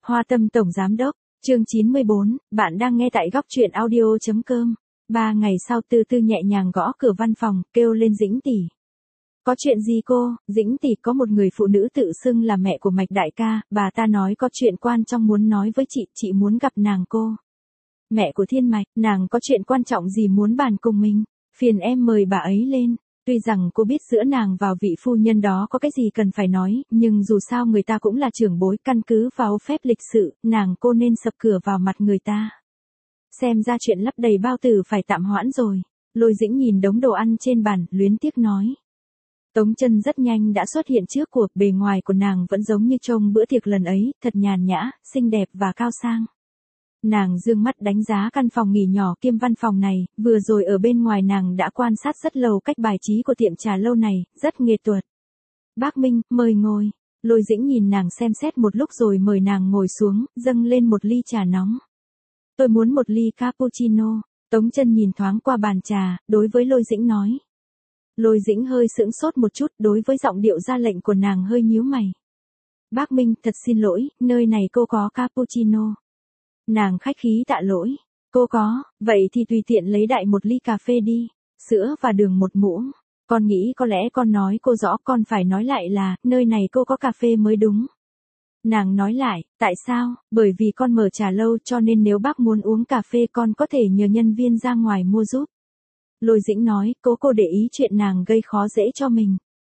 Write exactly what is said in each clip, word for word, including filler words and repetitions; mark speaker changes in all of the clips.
Speaker 1: Hoa Tâm Tổng Giám Đốc, chương chín mươi bốn, bạn đang nghe tại góc truyện audio.com. Ba ngày sau Tư Tư nhẹ nhàng gõ cửa văn phòng, kêu lên Dĩnh tỷ. Có chuyện gì cô? Dĩnh tỷ, có một người phụ nữ tự xưng là mẹ của Mạch đại ca, bà ta nói có chuyện quan trọng muốn nói với chị, chị muốn gặp nàng cô. Mẹ của Thiên Mạch, nàng có chuyện quan trọng gì muốn bàn cùng mình? Phiền em mời bà ấy lên. Tuy rằng cô biết giữa nàng và vị phu nhân đó có cái gì cần phải nói, nhưng dù sao người ta cũng là trưởng bối, căn cứ vào phép lịch sự, nàng cô nên sập cửa vào mặt người ta. Xem ra chuyện lấp đầy bao tử phải tạm hoãn rồi. Lôi Dĩnh nhìn đống đồ ăn trên bàn, luyến tiếc nói. Tống Chân rất nhanh đã xuất hiện trước cuộc, bề ngoài của nàng vẫn giống như trông bữa tiệc lần ấy, thật nhàn nhã, xinh đẹp và cao sang. Nàng dương mắt đánh giá căn phòng nghỉ nhỏ kiêm văn phòng này, vừa rồi ở bên ngoài nàng đã quan sát rất lâu cách bài trí của tiệm trà lâu này, rất nghệ thuật. Bác Minh, mời ngồi. Lôi Dĩnh nhìn nàng xem xét một lúc rồi mời nàng ngồi xuống, dâng lên một ly trà nóng. Tôi muốn một ly cappuccino. Tống Chân nhìn thoáng qua bàn trà, đối với Lôi Dĩnh nói. Lôi Dĩnh hơi sững sốt một chút, đối với giọng điệu ra lệnh của nàng hơi nhíu mày. Bác Minh, thật xin lỗi, nơi này cô có cappuccino. Nàng khách khí tạ lỗi. Cô có, vậy thì tùy tiện lấy đại một ly cà phê đi. Sữa và đường một muỗng. Con nghĩ có lẽ con nói cô rõ, con phải nói lại là, nơi này cô có cà phê mới đúng. Nàng nói lại, tại sao? Bởi vì con mở trà lâu cho nên nếu bác muốn uống cà phê con có thể nhờ nhân viên ra ngoài mua giúp. Lôi Dĩnh nói, cố cô để ý chuyện nàng gây khó dễ cho mình.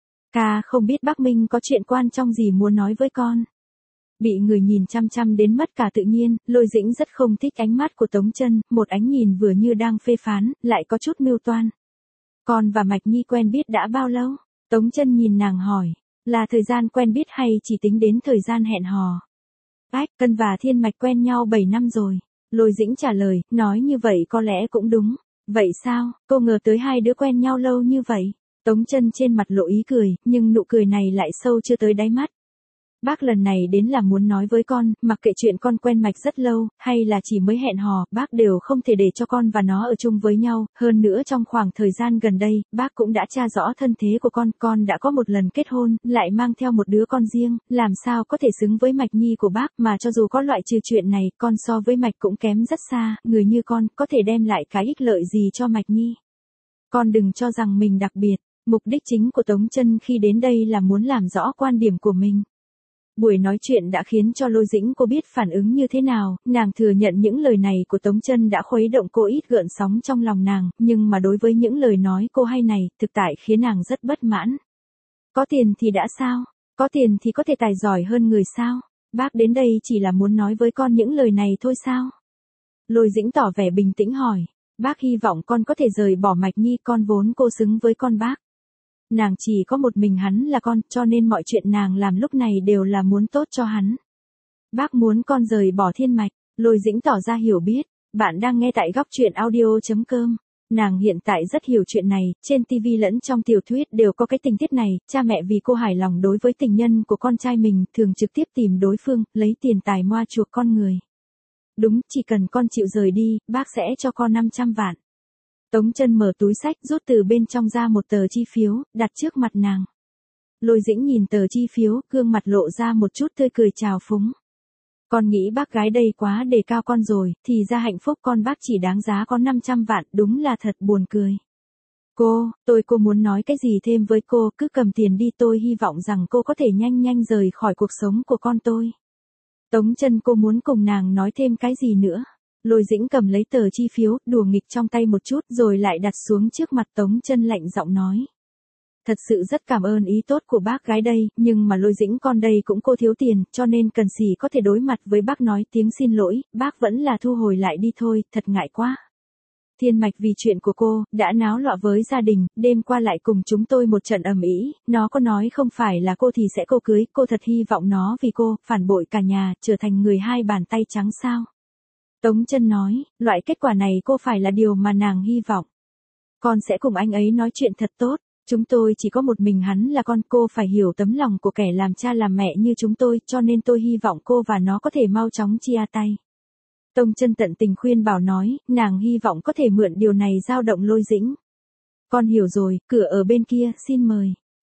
Speaker 1: Ca không biết bác Minh có chuyện quan trọng gì muốn nói với con. Bị người nhìn chăm chăm đến mất cả tự nhiên, Lôi Dĩnh rất không thích ánh mắt của Tống Chân, một ánh nhìn vừa như đang phê phán, lại có chút mưu toan. Con và Mạch Nhi quen biết đã bao lâu? Tống Chân nhìn nàng hỏi, là thời gian quen biết hay chỉ tính đến thời gian hẹn hò? Ách, Cân và Thiên Mạch quen nhau bảy năm rồi. Lôi Dĩnh trả lời, nói như vậy có lẽ cũng đúng. Vậy sao, cô ngờ tới hai đứa quen nhau lâu như vậy? Tống Chân trên mặt lộ ý cười, nhưng nụ cười này lại sâu chưa tới đáy mắt. Bác lần này đến là muốn nói với con, mặc kệ chuyện con quen Mạch rất lâu, hay là chỉ mới hẹn hò, bác đều không thể để cho con và nó ở chung với nhau, hơn nữa trong khoảng thời gian gần đây, bác cũng đã tra rõ thân thế của con, con đã có một lần kết hôn, lại mang theo một đứa con riêng, làm sao có thể xứng với Mạch Nhi của bác, mà cho dù có loại trừ chuyện này, con so với Mạch cũng kém rất xa, người như con, có thể đem lại cái ích lợi gì cho Mạch Nhi. Con đừng cho rằng mình đặc biệt, mục đích chính của Tống Chân khi đến đây là muốn làm rõ quan điểm của mình. Buổi nói chuyện đã khiến cho Lôi Dĩnh cô biết phản ứng như thế nào, nàng thừa nhận những lời này của Tống Chân đã khuấy động cô ít gợn sóng trong lòng nàng, nhưng mà đối với những lời nói cô hay này, thực tại khiến nàng rất bất mãn. Có tiền thì đã sao? Có tiền thì có thể tài giỏi hơn người sao? Bác đến đây chỉ là muốn nói với con những lời này thôi sao? Lôi Dĩnh tỏ vẻ bình tĩnh hỏi, bác hy vọng con có thể rời bỏ Mạch Nhi, con vốn cô xứng với con bác. Nàng chỉ có một mình hắn là con, cho nên mọi chuyện nàng làm lúc này đều là muốn tốt cho hắn. Bác muốn con rời bỏ Thiên Mạch. Lôi Dĩnh tỏ ra hiểu biết. Bạn đang nghe tại góc truyện audio.com. Nàng hiện tại rất hiểu chuyện này, trên ti vi lẫn trong tiểu thuyết đều có cái tình tiết này, cha mẹ vì cô hài lòng đối với tình nhân của con trai mình, thường trực tiếp tìm đối phương, lấy tiền tài moa chuộc con người. Đúng, chỉ cần con chịu rời đi, bác sẽ cho con năm trăm vạn. Tống Chân mở túi xách rút từ bên trong ra một tờ chi phiếu, đặt trước mặt nàng. Lôi Dĩnh nhìn tờ chi phiếu, gương mặt lộ ra một chút tươi cười trào phúng. Con nghĩ bác gái đây quá đề cao con rồi, thì ra hạnh phúc con bác chỉ đáng giá có năm trăm vạn, đúng là thật buồn cười. Cô, tôi cô muốn nói cái gì thêm với cô, cứ cầm tiền đi, tôi hy vọng rằng cô có thể nhanh nhanh rời khỏi cuộc sống của con tôi. Tống Chân cô muốn cùng nàng nói thêm cái gì nữa? Lôi Dĩnh cầm lấy tờ chi phiếu, đùa nghịch trong tay một chút rồi lại đặt xuống trước mặt Tống Chân lạnh giọng nói. Thật sự rất cảm ơn ý tốt của bác gái đây, nhưng mà Lôi Dĩnh con đây cũng cô thiếu tiền, cho nên cần gì có thể đối mặt với bác nói tiếng xin lỗi, bác vẫn là thu hồi lại đi thôi, thật ngại quá. Thiên Mạch vì chuyện của cô, đã náo loạn với gia đình, đêm qua lại cùng chúng tôi một trận ầm ĩ, nó có nói không phải là cô thì sẽ cô cưới, cô thật hy vọng nó vì cô, phản bội cả nhà, trở thành người hai bàn tay trắng sao. Tống Chân nói, loại kết quả này cô phải là điều mà nàng hy vọng. Con sẽ cùng anh ấy nói chuyện thật tốt, chúng tôi chỉ có một mình hắn là con, cô phải hiểu tấm lòng của kẻ làm cha làm mẹ như chúng tôi, cho nên tôi hy vọng cô và nó có thể mau chóng chia tay. Tống Chân tận tình khuyên bảo nói, nàng hy vọng có thể mượn điều này dao động Lôi Dĩnh. Con hiểu rồi, cửa ở bên kia, xin mời.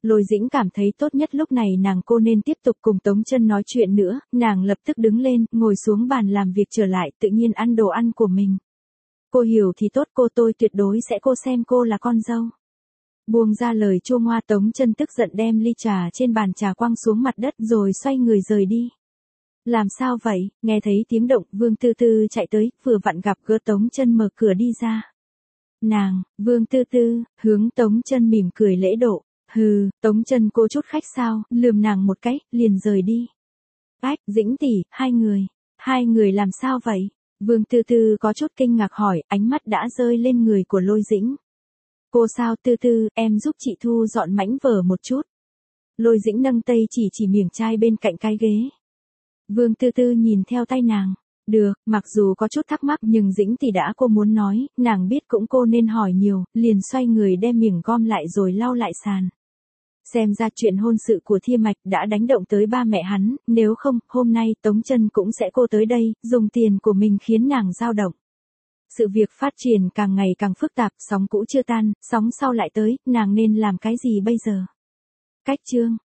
Speaker 1: Lôi Dĩnh cảm thấy tốt nhất lúc này nàng cô nên tiếp tục cùng Tống Chân nói chuyện nữa, nàng lập tức đứng lên, ngồi xuống bàn làm việc trở lại, tự nhiên ăn đồ ăn của mình. Cô hiểu thì tốt, cô tôi tuyệt đối sẽ cô xem cô là con dâu. Buông ra lời chua ngoa, Tống Chân tức giận đem ly trà trên bàn trà quăng xuống mặt đất rồi xoay người rời đi. Làm sao vậy? Nghe thấy tiếng động, Vương Tư Tư chạy tới, vừa vặn gặp gỡ Tống Chân mở cửa đi ra. Nàng, Vương Tư Tư, hướng Tống Chân mỉm cười lễ độ. Hừ, Tống Chân cô chút khách sao, lườm nàng một cái, liền rời đi. Ách, Dĩnh tỷ, hai người, hai người làm sao vậy? Vương Tư Tư có chút kinh ngạc hỏi, ánh mắt đã rơi lên người của Lôi Dĩnh. Cô sao Tư Tư, em giúp chị thu dọn mảnh vở một chút. Lôi Dĩnh nâng tay chỉ chỉ miệng chai bên cạnh cái ghế. Vương Tư Tư nhìn theo tay nàng. Được, mặc dù có chút thắc mắc nhưng Dĩnh tỷ đã cô muốn nói, nàng biết cũng cô nên hỏi nhiều, liền xoay người đem miệng gom lại rồi lau lại sàn. Xem ra chuyện hôn sự của Thi Mạch đã đánh động tới ba mẹ hắn, nếu không, hôm nay Tống Chân cũng sẽ cô tới đây, dùng tiền của mình khiến nàng dao động. Sự việc phát triển càng ngày càng phức tạp, sóng cũ chưa tan, sóng sau lại tới, nàng nên làm cái gì bây giờ? Cách chương